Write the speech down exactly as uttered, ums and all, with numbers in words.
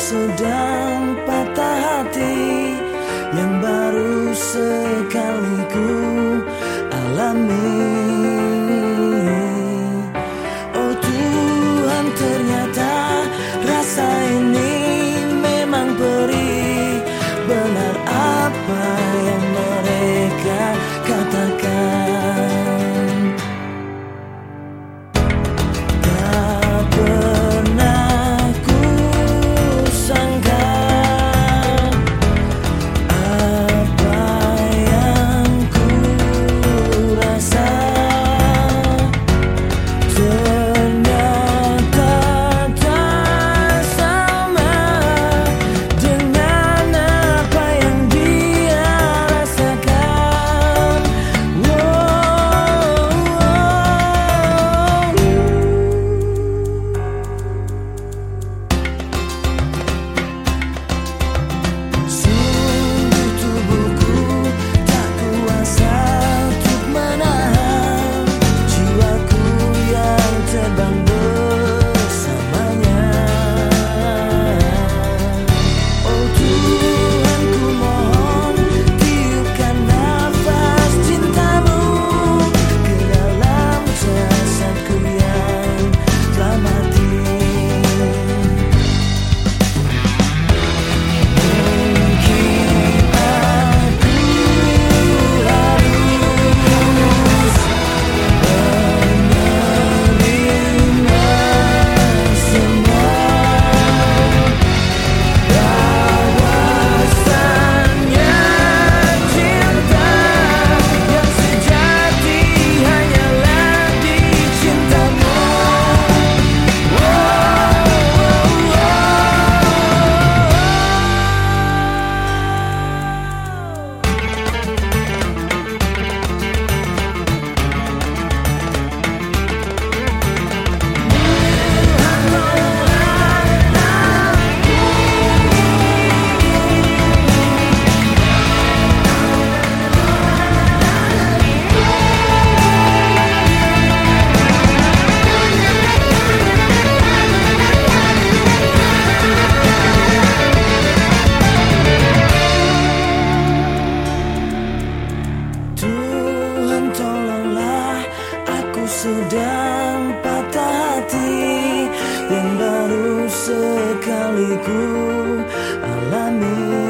sedang patah hati yang baru sekali ku alami. Oh Tuhan, ternyata rasa ini memang perih. Benar apa yang mereka katakan. Tak pernah ku sangka apa yang ku rasa. Ternyata tak sama dengan apa yang dia rasakan. Sungguh tubuhku tak kuasa untuk menahan jiwaku yang terbang bersamanya. Oh Tuhan, ku mohon tiupkan nafas cintamu ke dalam jasadku yang telah mati. Tuhan, tolonglah, aku sedang patah hati yang baru sekali ku alami.